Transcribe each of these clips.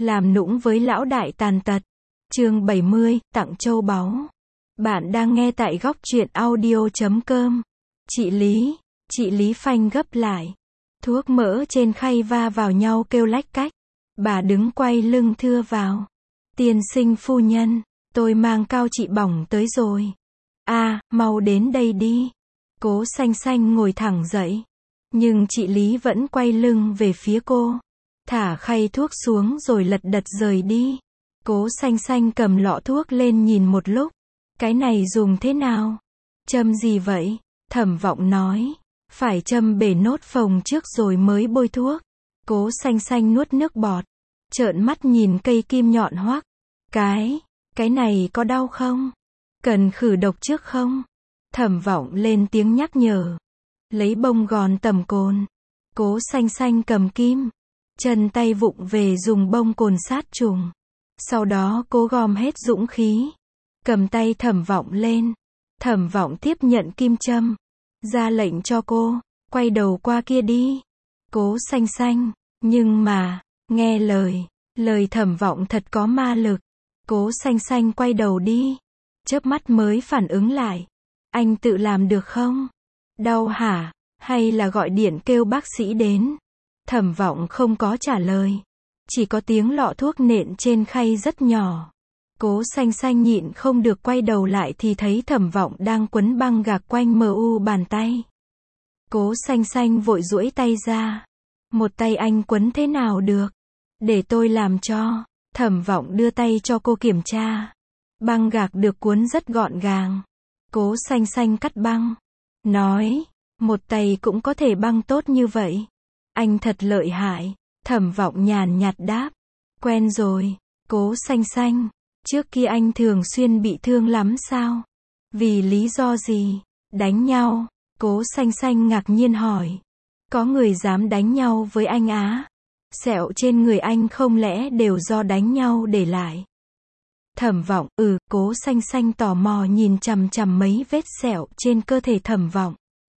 làm nũng với lão đại tàn tật. Chương 70, tặng châu báu. Bạn đang nghe tại góc truyện audio.com. Chị Lý phanh gấp lại. Thuốc mỡ trên khay va vào nhau kêu lách cách. Bà đứng quay lưng thưa vào. Tiên sinh phu nhân, tôi mang cao chị bỏng tới rồi. Mau đến đây đi. Cố Xanh Xanh ngồi thẳng dậy. Nhưng chị Lý vẫn quay lưng về phía cô. Thả khay thuốc xuống rồi lật đật rời đi. Cố Xanh Xanh cầm lọ thuốc lên nhìn một lúc. Cái này dùng thế nào? Châm gì vậy? Thẩm Vọng nói. Phải châm bể nốt phồng trước rồi mới bôi thuốc. Cố Xanh Xanh nuốt nước bọt. Trợn mắt nhìn cây kim nhọn hoắc. Cái này có đau không? Cần khử độc trước không? Thẩm Vọng lên tiếng nhắc nhở. Lấy bông gòn tẩm cồn. Cố Xanh Xanh cầm kim. Chân tay vụng về dùng bông cồn sát trùng. Sau đó cố gom hết dũng khí. Cầm tay Thẩm Vọng lên. Thẩm Vọng tiếp nhận kim châm. Ra lệnh cho cô. Quay đầu qua kia đi. Cố Xanh Xanh. Nhưng mà, nghe lời Thẩm Vọng thật có ma lực. Cố Xanh Xanh quay đầu đi. Chớp mắt mới phản ứng lại. Anh tự làm được không? Đau hả? Hay là gọi điện kêu bác sĩ đến? Thẩm Vọng không có trả lời. Chỉ có tiếng lọ thuốc nện trên khay rất nhỏ. Cố Xanh Xanh nhịn không được quay đầu lại thì thấy Thẩm Vọng đang quấn băng gạc quanh mu bàn tay. Cố Xanh Xanh vội duỗi tay ra. Một tay anh quấn thế nào được? Để tôi làm cho. Thẩm Vọng đưa tay cho cô kiểm tra. Băng gạc được cuốn rất gọn gàng. Cố Xanh Xanh cắt băng. Nói, một tay cũng có thể băng tốt như vậy. Anh thật lợi hại. Thẩm Vọng nhàn nhạt đáp. Quen rồi. Cố Xanh Xanh, trước kia anh thường xuyên bị thương lắm sao? Vì lý do gì? Đánh nhau? Cố Xanh Xanh ngạc nhiên hỏi. Có người dám đánh nhau với anh á? Sẹo trên người anh không lẽ đều do đánh nhau để lại? Thẩm Vọng, Cố Xanh Xanh tò mò nhìn chằm chằm mấy vết sẹo trên cơ thể Thẩm Vọng.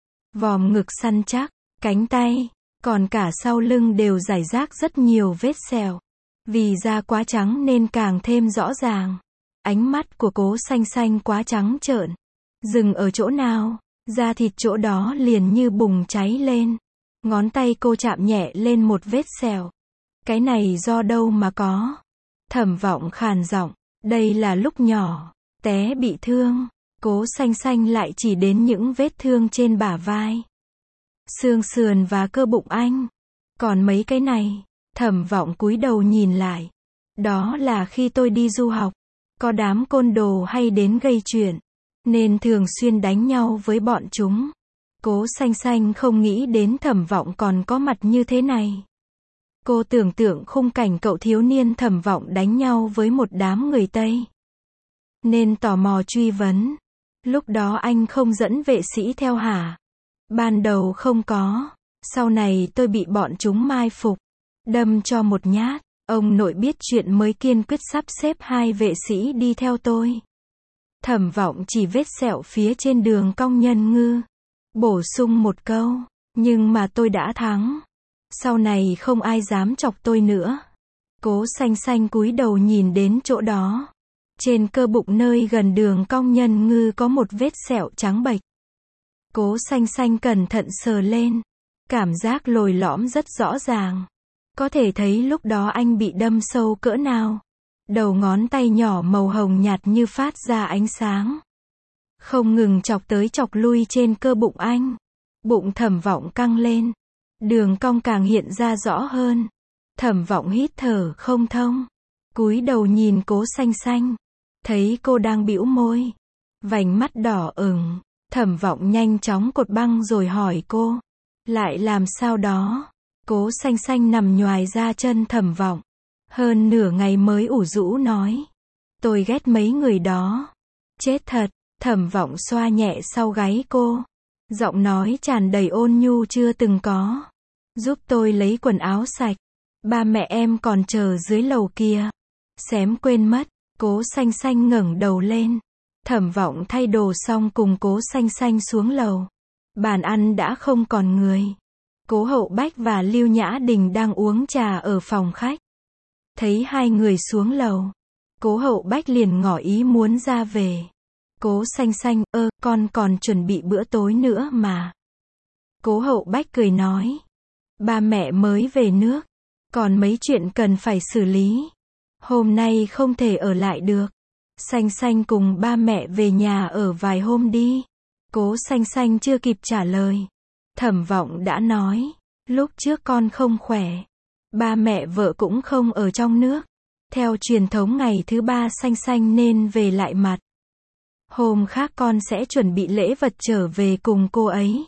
Vòm ngực săn chắc, cánh tay, còn cả sau lưng đều rải rác rất nhiều vết sẹo. Vì da quá trắng nên càng thêm rõ ràng. Ánh mắt của Cố Xanh Xanh quá trắng trợn. Dừng ở chỗ nào, da thịt chỗ đó liền như bùng cháy lên. Ngón tay cô chạm nhẹ lên một vết sẹo. Cái này do đâu mà có? Thẩm Vọng khàn giọng. Đây là lúc nhỏ, té bị thương. Cố Xanh Xanh lại chỉ đến những vết thương trên bả vai, xương sườn và cơ bụng anh. Còn mấy cái này, Thẩm Vọng cúi đầu nhìn lại. Đó là khi tôi đi du học, có đám côn đồ hay đến gây chuyện, nên thường xuyên đánh nhau với bọn chúng. Cố Xanh Xanh không nghĩ đến Thẩm Vọng còn có mặt như thế này. Cô tưởng tượng khung cảnh cậu thiếu niên Thẩm Vọng đánh nhau với một đám người Tây, nên tò mò truy vấn. Lúc đó anh không dẫn vệ sĩ theo hả? Ban đầu không có. Sau này tôi bị bọn chúng mai phục, đâm cho một nhát. Ông nội biết chuyện mới kiên quyết sắp xếp 2 vệ sĩ đi theo tôi. Thẩm Vọng chỉ vết sẹo phía trên đường cong nhân ngư. Bổ sung một câu. Nhưng mà tôi đã thắng. Sau này không ai dám chọc tôi nữa. Cố Xanh Xanh cúi đầu nhìn đến chỗ đó. Trên cơ bụng nơi gần đường cong nhân ngư có một vết sẹo trắng bệch. Cố Xanh Xanh cẩn thận sờ lên. Cảm giác lồi lõm rất rõ ràng. Có thể thấy lúc đó anh bị đâm sâu cỡ nào. Đầu ngón tay nhỏ màu hồng nhạt như phát ra ánh sáng. Không ngừng chọc tới chọc lui trên cơ bụng anh. Bụng Thẩm Vọng căng lên. Đường cong càng hiện ra rõ hơn. Thẩm Vọng hít thở không thông. Cúi đầu nhìn Cố Xanh Xanh. Thấy cô đang bĩu môi. Vành mắt đỏ ửng. Thẩm Vọng nhanh chóng cột băng rồi hỏi cô. Lại làm sao đó? Cố Xanh Xanh nằm nhoài ra chân Thẩm Vọng. Hơn nửa ngày mới ủ rũ nói. Tôi ghét mấy người đó. Chết thật. Thẩm Vọng xoa nhẹ sau gáy cô. Giọng nói tràn đầy ôn nhu chưa từng có. Giúp tôi lấy quần áo sạch. Ba mẹ em còn chờ dưới lầu kia. Xém quên mất. Cố Xanh Xanh ngẩng đầu lên. Thẩm Vọng thay đồ xong cùng Cố Xanh Xanh xuống lầu. Bàn ăn đã không còn người. Cố Hậu Bách và Lưu Nhã Đình đang uống trà ở phòng khách. Thấy hai người xuống lầu, Cố Hậu Bách liền ngỏ ý muốn ra về. Cố Xanh Xanh, con còn chuẩn bị bữa tối nữa mà. Cố Hậu Bách cười nói, ba mẹ mới về nước, còn mấy chuyện cần phải xử lý. Hôm nay không thể ở lại được. Xanh Xanh cùng ba mẹ về nhà ở vài hôm đi. Cố Xanh Xanh chưa kịp trả lời, Thẩm Vọng đã nói, lúc trước con không khỏe, ba mẹ vợ cũng không ở trong nước. Theo truyền thống ngày thứ ba Xanh Xanh nên về lại mặt. Hôm khác con sẽ chuẩn bị lễ vật trở về cùng cô ấy.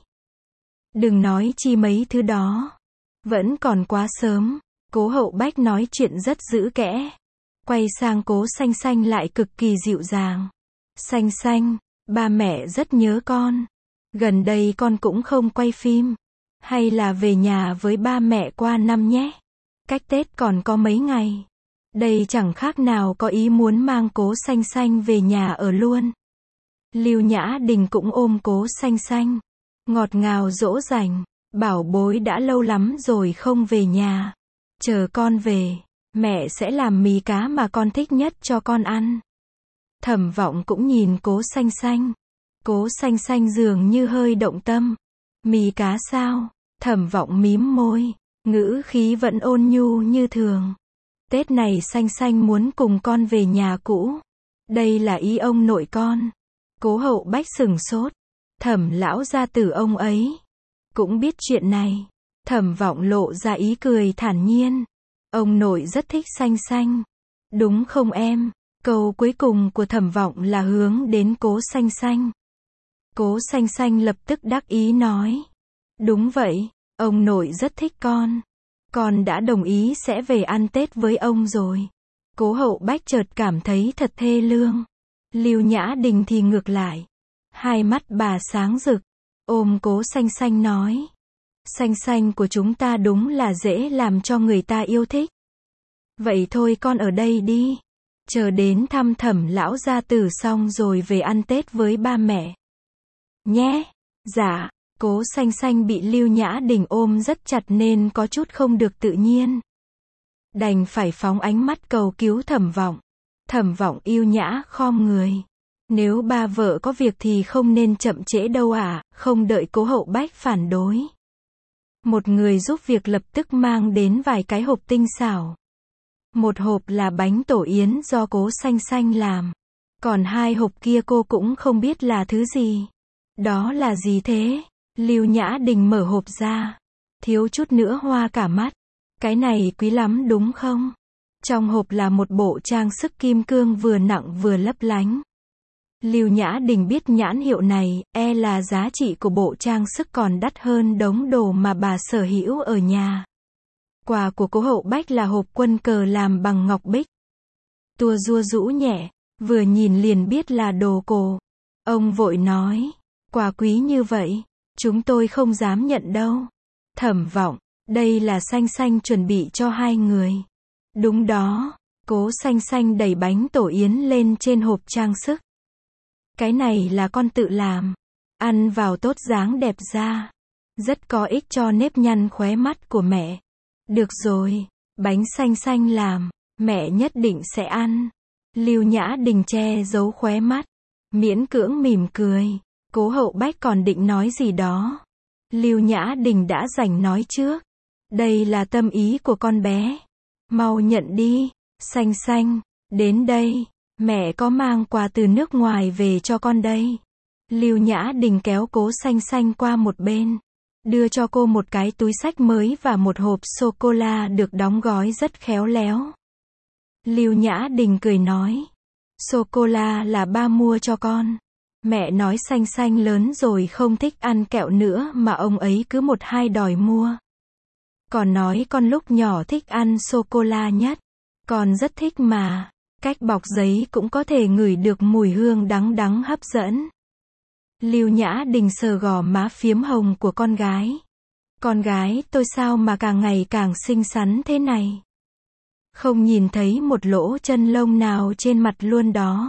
Đừng nói chi mấy thứ đó. Vẫn còn quá sớm. Cố Hậu Bách nói chuyện rất giữ kẽ. Quay sang Cố Xanh Xanh lại cực kỳ dịu dàng. Xanh Xanh, ba mẹ rất nhớ con. Gần đây con cũng không quay phim. Hay là về nhà với ba mẹ qua năm nhé. Cách Tết còn có mấy ngày. Đây chẳng khác nào có ý muốn mang Cố Xanh Xanh về nhà ở luôn. Lưu Nhã Đình cũng ôm Cố Xanh Xanh, ngọt ngào dỗ dành, bảo bối đã lâu lắm rồi không về nhà. Chờ con về, mẹ sẽ làm mì cá mà con thích nhất cho con ăn. Thẩm Vọng cũng nhìn Cố Xanh Xanh. Cố Xanh Xanh dường như hơi động tâm. Mì cá sao? Thẩm Vọng mím môi, ngữ khí vẫn ôn nhu như thường. Tết này Xanh Xanh muốn cùng con về nhà cũ. Đây là ý ông nội con. Cố Hậu Bách sửng sốt. Thẩm lão gia tử ông ấy cũng biết chuyện này. Thẩm Vọng lộ ra ý cười thản nhiên. Ông nội rất thích Xanh Xanh. Đúng không em? Câu cuối cùng của Thẩm Vọng là hướng đến Cố Xanh Xanh. Cố Xanh Xanh lập tức đắc ý nói. Đúng vậy, ông nội rất thích con. Con đã đồng ý sẽ về ăn Tết với ông rồi. Cố Hậu Bách chợt cảm thấy thật thê lương. Lưu Nhã Đình thì ngược lại. Hai mắt bà sáng rực. Ôm Cố Xanh Xanh nói. Xanh Xanh của chúng ta đúng là dễ làm cho người ta yêu thích. Vậy thôi con ở đây đi. Chờ đến thăm Thẩm lão gia tử xong rồi về ăn Tết với ba mẹ. Nhé. Dạ. Cố Xanh Xanh bị Lưu Nhã Đình ôm rất chặt nên có chút không được tự nhiên. Đành phải phóng ánh mắt cầu cứu Thẩm Vọng. Thẩm Vọng yêu nhã khom người. Nếu ba vợ có việc thì không nên chậm trễ đâu ạ, không đợi Cố Hậu Bách phản đối. Một người giúp việc lập tức mang đến vài cái hộp tinh xảo. Một hộp là bánh tổ yến do Cố Xanh Xanh làm. Còn hai hộp kia cô cũng không biết là thứ gì. Đó là gì thế? Lưu Nhã Đình mở hộp ra. Thiếu chút nữa hoa cả mắt. Cái này quý lắm đúng không? Trong hộp là một bộ trang sức kim cương vừa nặng vừa lấp lánh. Lưu Nhã Đình biết nhãn hiệu này, là giá trị của bộ trang sức còn đắt hơn đống đồ mà bà sở hữu ở nhà. Quà của Cố Hậu Bách là hộp quân cờ làm bằng ngọc bích. Tua rua rũ nhẹ, vừa nhìn liền biết là đồ cổ. Ông vội nói, quà quý như vậy, chúng tôi không dám nhận đâu. Thẩm Vọng, đây là Xanh Xanh chuẩn bị cho hai người. Đúng đó. Cố Xanh Xanh đẩy bánh tổ yến lên trên hộp trang sức. Cái này là con tự làm. Ăn vào tốt dáng đẹp da. Rất có ích cho nếp nhăn khóe mắt của mẹ. Được rồi, bánh Xanh Xanh làm, mẹ nhất định sẽ ăn. Lưu Nhã Đình che giấu khóe mắt, miễn cưỡng mỉm cười. Cố Hậu Bách còn định nói gì đó. Lưu Nhã Đình đã rảnh nói trước. Đây là tâm ý của con bé. Mau nhận đi. Xanh Xanh, đến đây. Mẹ có mang quà từ nước ngoài về cho con đây. Lưu Nhã Đình kéo Cố Xanh Xanh qua một bên. Đưa cho cô một cái túi xách mới và một hộp sô-cô-la được đóng gói rất khéo léo. Lưu Nhã Đình cười nói. Sô-cô-la là ba mua cho con. Mẹ nói Xanh Xanh lớn rồi không thích ăn kẹo nữa mà ông ấy cứ một hai đòi mua. Còn nói con lúc nhỏ thích ăn sô-cô-la nhất. Con rất thích mà. Cách bọc giấy cũng có thể ngửi được mùi hương đắng đắng hấp dẫn. Lưu Nhã Đình sờ gò má phiếm hồng của con gái. Con gái tôi sao mà càng ngày càng xinh xắn thế này? Không nhìn thấy một lỗ chân lông nào trên mặt luôn đó.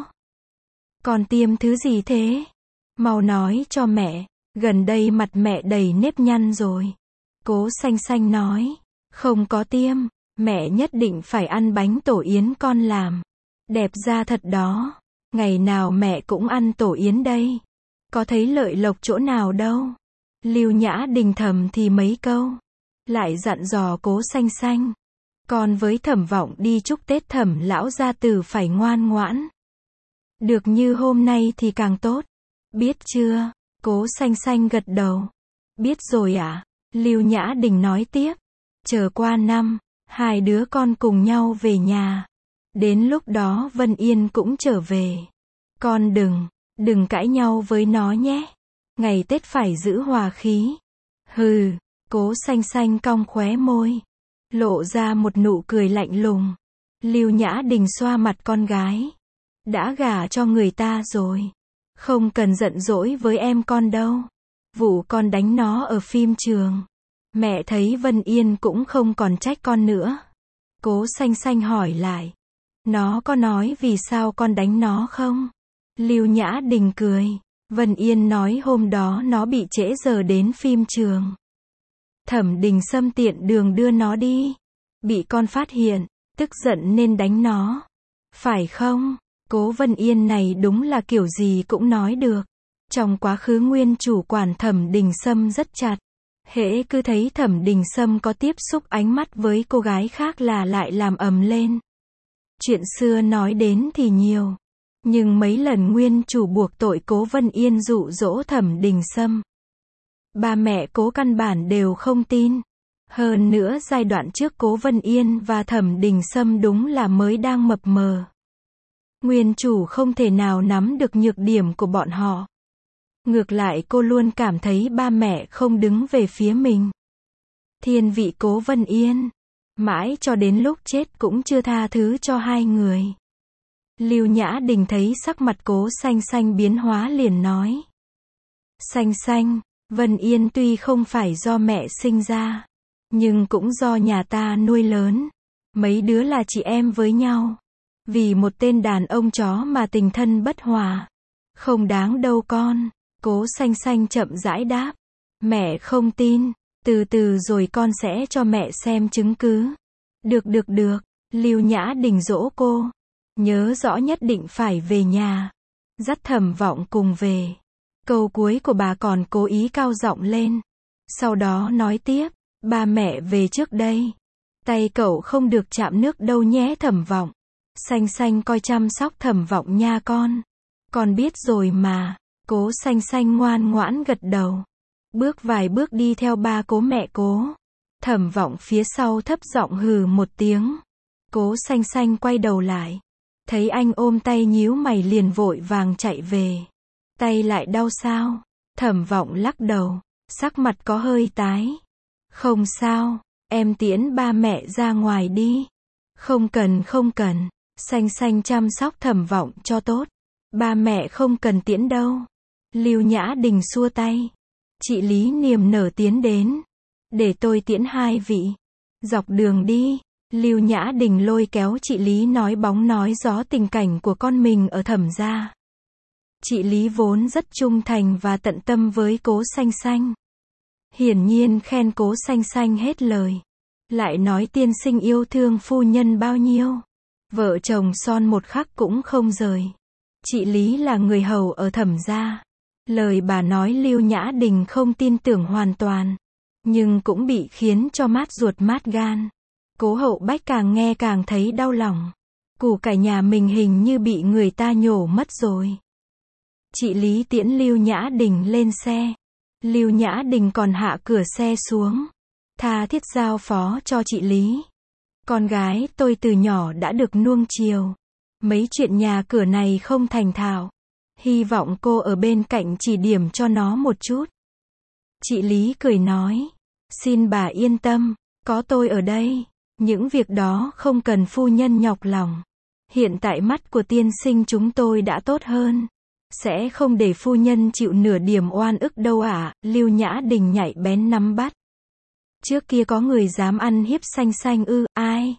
Con tiêm thứ gì thế? Mau nói cho mẹ, gần đây mặt mẹ đầy nếp nhăn rồi. Cố Xanh Xanh nói, không có tiêm, Mẹ nhất định phải ăn bánh tổ yến con làm. Đẹp ra thật đó. Ngày nào mẹ cũng ăn tổ yến đây. Có thấy lợi lộc chỗ nào đâu. Lưu Nhã Đình thầm thì mấy câu. Lại dặn dò Cố Xanh Xanh. Con với Thẩm Vọng đi chúc Tết Thẩm lão gia tử phải ngoan ngoãn. Được như hôm nay thì càng tốt. Biết chưa? Cố Xanh Xanh gật đầu. Biết rồi ạ. Lưu Nhã Đình nói tiếp. Chờ qua năm, hai đứa con cùng nhau về nhà. Đến lúc đó Vân Yên cũng trở về. Con đừng cãi nhau với nó nhé. Ngày Tết phải giữ hòa khí. Hừ, Cố Xanh Xanh cong khóe môi. Lộ ra một nụ cười lạnh lùng. Lưu Nhã Đình xoa mặt con gái. Đã gả cho người ta rồi. Không cần giận dỗi với em con đâu. Vụ con đánh nó ở phim trường. Mẹ thấy Vân Yên cũng không còn trách con nữa. Cố Xanh Xanh hỏi lại. Nó có nói vì sao con đánh nó không? Lưu Nhã Đình cười. Vân Yên nói hôm đó nó bị trễ giờ đến phim trường. Thẩm Đình Sâm tiện đường đưa nó đi. Bị con phát hiện, tức giận nên đánh nó. Phải không? Cố Vân Yên này đúng là kiểu gì cũng nói được. Trong quá khứ nguyên chủ quản Thẩm Đình Sâm rất chặt. Hễ cứ thấy Thẩm Đình Sâm có tiếp xúc ánh mắt với cô gái khác là lại làm ầm lên. Chuyện xưa nói đến thì nhiều. Nhưng mấy lần nguyên chủ buộc tội Cố Vân Yên dụ dỗ Thẩm Đình Sâm. Ba mẹ Cố căn bản đều không tin. Hơn nữa giai đoạn trước Cố Vân Yên và Thẩm Đình Sâm đúng là mới đang mập mờ. Nguyên chủ không thể nào nắm được nhược điểm của bọn họ. Ngược lại cô luôn cảm thấy ba mẹ không đứng về phía mình. Thiên vị Cố Vân Yên. Mãi cho đến lúc chết cũng chưa tha thứ cho hai người. Lưu Nhã Đình thấy sắc mặt Cố Xanh Xanh biến hóa liền nói. Xanh Xanh, Vân Yên tuy không phải do mẹ sinh ra, nhưng cũng do nhà ta nuôi lớn. Mấy đứa là chị em với nhau. Vì một tên đàn ông chó mà tình thân bất hòa. Không đáng đâu con. Cố Xanh Xanh chậm rãi đáp. Mẹ không tin. Từ từ rồi con sẽ cho mẹ xem chứng cứ. Được. Lưu Nhã Đình dỗ cô. Nhớ rõ nhất định phải về nhà. Dắt Thẩm Vọng cùng về. Câu cuối của bà còn cố ý cao giọng lên. Sau đó nói tiếp. Ba mẹ về trước đây. Tay cậu không được chạm nước đâu nhé Thẩm Vọng. Xanh Xanh coi chăm sóc Thẩm Vọng nha con. Con biết rồi mà. Cố Xanh Xanh ngoan ngoãn gật đầu. Bước vài bước đi theo ba Cố mẹ Cố. Thẩm Vọng phía sau thấp giọng hừ một tiếng. Cố Xanh Xanh quay đầu lại. Thấy anh ôm tay nhíu mày liền vội vàng chạy về. Tay lại đau sao? Thẩm Vọng lắc đầu. Sắc mặt có hơi tái. Không sao. Em tiễn ba mẹ ra ngoài đi. Không cần. Xanh Xanh chăm sóc Thẩm Vọng cho tốt. Ba mẹ không cần tiễn đâu. Lưu Nhã Đình xua tay. Chị Lý niềm nở tiến đến. Để tôi tiễn hai vị. Dọc đường đi. Lưu Nhã Đình lôi kéo chị Lý nói bóng nói gió tình cảnh của con mình ở Thẩm gia. Chị Lý vốn rất trung thành và tận tâm với Cố Xanh Xanh. Hiển nhiên khen Cố Xanh Xanh hết lời. Lại nói tiên sinh yêu thương phu nhân bao nhiêu. Vợ chồng son một khắc cũng không rời. Chị Lý là người hầu ở Thẩm gia. Lời bà nói Lưu Nhã Đình không tin tưởng hoàn toàn. Nhưng cũng bị khiến cho mát ruột mát gan. Cố Hậu Bách càng nghe càng thấy đau lòng. Củ cải nhà mình hình như bị người ta nhổ mất rồi. Chị Lý tiễn Lưu Nhã Đình lên xe. Lưu Nhã Đình còn hạ cửa xe xuống. Tha thiết giao phó cho chị Lý. Con gái tôi từ nhỏ đã được nuông chiều. Mấy chuyện nhà cửa này không thành thạo. Hy vọng cô ở bên cạnh chỉ điểm cho nó một chút. Chị Lý cười nói. Xin bà yên tâm. Có tôi ở đây. Những việc đó không cần phu nhân nhọc lòng. Hiện tại mắt của tiên sinh chúng tôi đã tốt hơn. Sẽ không để phu nhân chịu nửa điểm oan ức đâu ạ. Lưu Nhã Đình nhạy bén nắm bắt. Trước kia có người dám ăn hiếp Xanh Xanh ư? Ai?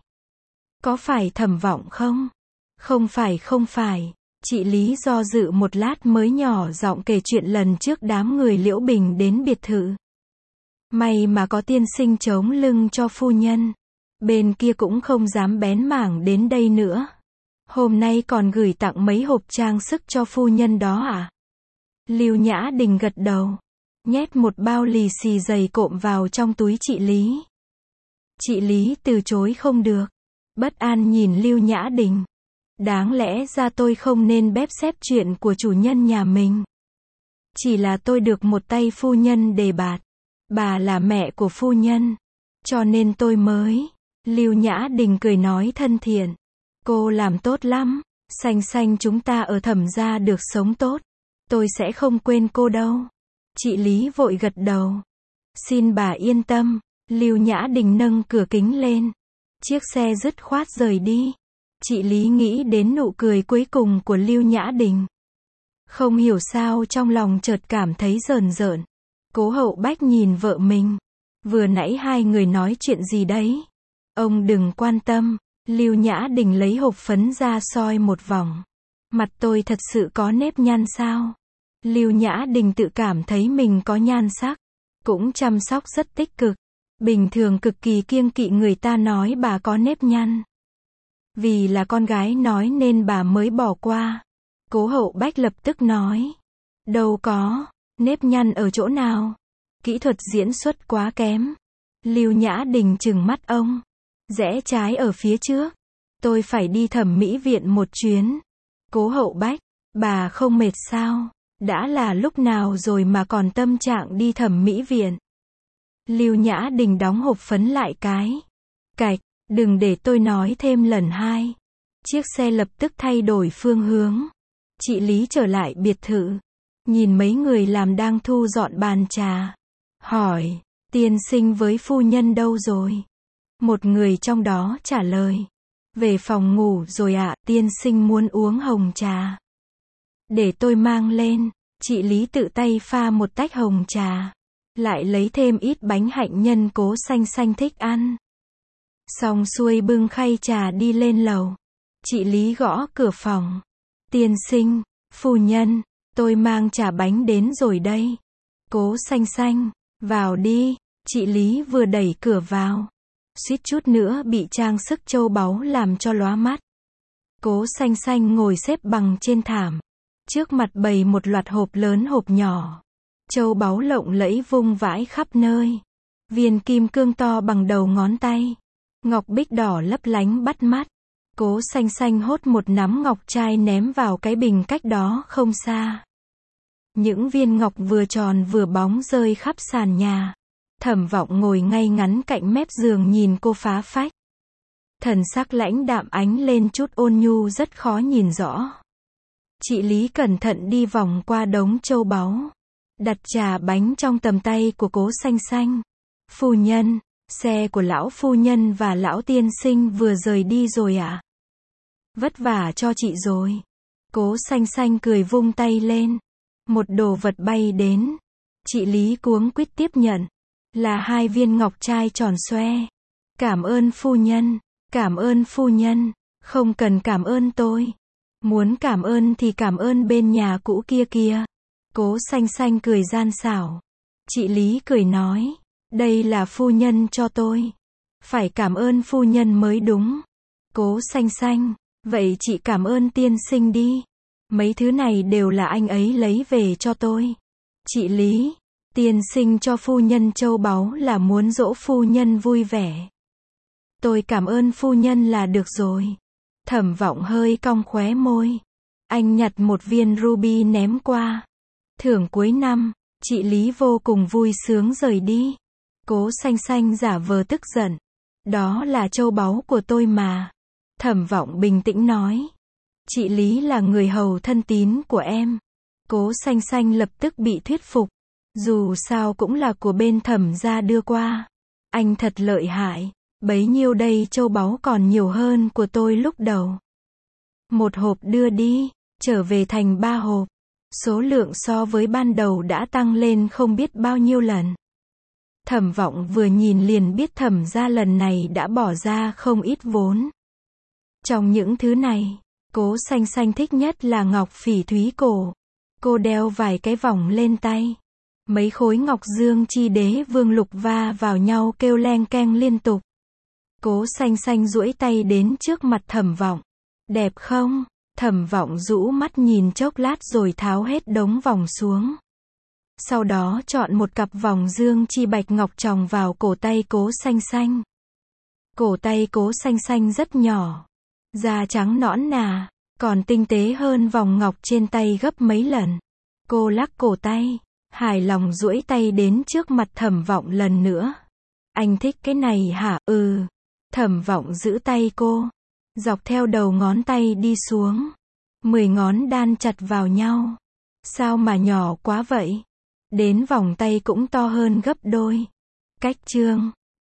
Có phải Thẩm Vọng không? Không phải. Chị Lý do dự một lát mới nhỏ giọng kể chuyện lần trước đám người Liễu Bình đến biệt thự. May mà có tiên sinh chống lưng cho phu nhân. Bên kia cũng không dám bén mảng đến đây nữa. Hôm nay còn gửi tặng mấy hộp trang sức cho phu nhân đó à? Lưu Nhã Đình gật đầu, nhét một bao lì xì dày cộm vào trong túi chị Lý. Chị Lý từ chối không được. Bất an nhìn Lưu Nhã Đình. Đáng lẽ ra tôi không nên bếp xếp chuyện của chủ nhân nhà mình. Chỉ là tôi được một tay phu nhân đề bạt. Bà là mẹ của phu nhân. Cho nên tôi mới. Lưu Nhã Đình cười nói thân thiện. Cô làm tốt lắm. Xanh xanh chúng ta ở Thẩm gia được sống tốt. Tôi sẽ không quên cô đâu. Chị Lý vội gật đầu. Xin bà yên tâm. Lưu Nhã Đình nâng cửa kính lên. Chiếc xe dứt khoát rời đi. Chị Lý nghĩ đến nụ cười cuối cùng của Lưu Nhã Đình. Không hiểu sao trong lòng chợt cảm thấy rờn rợn. Cố Hậu Bách nhìn vợ mình. Vừa nãy hai người nói chuyện gì đấy? Ông đừng quan tâm. Lưu Nhã Đình lấy hộp phấn ra soi một vòng. Mặt tôi thật sự có nếp nhăn sao? Lưu Nhã Đình tự cảm thấy mình có nhan sắc. Cũng chăm sóc rất tích cực. Bình thường cực kỳ kiêng kỵ người ta nói bà có nếp nhăn. Vì là con gái nói nên bà mới bỏ qua. Cố Hậu Bách lập tức nói. Đâu có, nếp nhăn ở chỗ nào? Kỹ thuật diễn xuất quá kém. Lưu Nhã Đình trừng mắt ông. Rẽ trái ở phía trước. Tôi phải đi thẩm mỹ viện một chuyến. Cố Hậu Bách, bà không mệt sao? Đã là lúc nào rồi mà còn tâm trạng đi thẩm mỹ viện? Lưu Nhã Đình đóng hộp phấn lại cái. Cạch, đừng để tôi nói thêm lần hai. Chiếc xe lập tức thay đổi phương hướng. Chị Lý trở lại biệt thự. Nhìn mấy người làm đang thu dọn bàn trà. Hỏi, tiên sinh với phu nhân đâu rồi? Một người trong đó trả lời. Về phòng ngủ rồi ạ, tiên sinh muốn uống hồng trà. Để tôi mang lên. Chị Lý tự tay pha một tách hồng trà. Lại lấy thêm ít bánh hạnh nhân Cố Xanh Xanh thích ăn. Xong xuôi bưng khay trà đi lên lầu. Chị Lý gõ cửa phòng. Tiên sinh, phu nhân, tôi mang trà bánh đến rồi đây. Cố Xanh Xanh, vào đi. Chị Lý vừa đẩy cửa vào. Suýt chút nữa bị trang sức châu báu làm cho lóa mắt. Cố Xanh Xanh ngồi xếp bằng trên thảm. Trước mặt bày một loạt hộp lớn hộp nhỏ. Châu báu lộng lẫy vung vãi khắp nơi. Viên kim cương to bằng đầu ngón tay. Ngọc bích đỏ lấp lánh bắt mắt. Cố Xanh Xanh hốt một nắm ngọc trai ném vào cái bình cách đó không xa. Những viên ngọc vừa tròn vừa bóng rơi khắp sàn nhà. Thẩm Vọng ngồi ngay ngắn cạnh mép giường nhìn cô phá phách. Thần sắc lãnh đạm ánh lên chút ôn nhu rất khó nhìn rõ. Chị Lý cẩn thận đi vòng qua đống châu báu. Đặt trà bánh trong tầm tay của Cố Xanh Xanh. Phu nhân, xe của lão phu nhân và lão tiên sinh vừa rời đi rồi ạ. Vất vả cho chị rồi. Cố Xanh Xanh cười vung tay lên. Một đồ vật bay đến. Chị Lý cuống quýt tiếp nhận. Là 2 viên ngọc trai tròn xoe. Cảm ơn phu nhân. Cảm ơn phu nhân. Không cần cảm ơn tôi. Muốn cảm ơn thì cảm ơn bên nhà cũ kia kìa. Cố Xanh Xanh cười gian xảo. Chị Lý cười nói. Đây là phu nhân cho tôi. Phải cảm ơn phu nhân mới đúng. Cố Xanh Xanh. Vậy chị cảm ơn tiên sinh đi. Mấy thứ này đều là anh ấy lấy về cho tôi. Chị Lý. Tiên sinh cho phu nhân châu báu là muốn dỗ phu nhân vui vẻ. Tôi cảm ơn phu nhân là được rồi. Thẩm Vọng hơi cong khóe môi. Anh nhặt một viên ruby ném qua. Thưởng cuối năm. Chị Lý vô cùng vui sướng rời đi. Cố Xanh Xanh giả vờ tức giận. Đó là châu báu của tôi mà. Thẩm Vọng bình tĩnh nói. Chị Lý là người hầu thân tín của em. Cố Xanh Xanh lập tức bị thuyết phục. Dù sao cũng là của bên Thẩm gia đưa qua. Anh thật lợi hại. Bấy nhiêu đây châu báu còn nhiều hơn của tôi lúc đầu. Một hộp đưa đi. Trở về thành 3 hộp. Số lượng so với ban đầu đã tăng lên không biết bao nhiêu lần. Thẩm Vọng vừa nhìn liền biết Thẩm gia lần này đã bỏ ra không ít vốn. Trong những thứ này, Cố Xanh Xanh thích nhất là ngọc phỉ thúy cổ. Cô đeo vài cái vòng lên tay. Mấy khối ngọc dương chi đế vương lục va vào nhau kêu leng keng liên tục. Cố Xanh Xanh duỗi tay đến trước mặt Thẩm Vọng. Đẹp không? Thẩm Vọng rũ mắt nhìn chốc lát rồi tháo hết đống vòng xuống. Sau đó chọn một cặp vòng dương chi bạch ngọc chòng vào cổ tay Cố Xanh Xanh. Cổ tay Cố Xanh Xanh rất nhỏ, da trắng nõn nà, còn tinh tế hơn vòng ngọc trên tay gấp mấy lần. Cô lắc cổ tay, hài lòng duỗi tay đến trước mặt Thẩm Vọng lần nữa. Anh thích cái này hả? Ừ. Thẩm Vọng giữ tay cô, dọc theo đầu ngón tay đi xuống. 10 ngón đan chặt vào nhau. Sao mà nhỏ quá vậy? Đến vòng tay cũng to hơn gấp đôi. Cách chương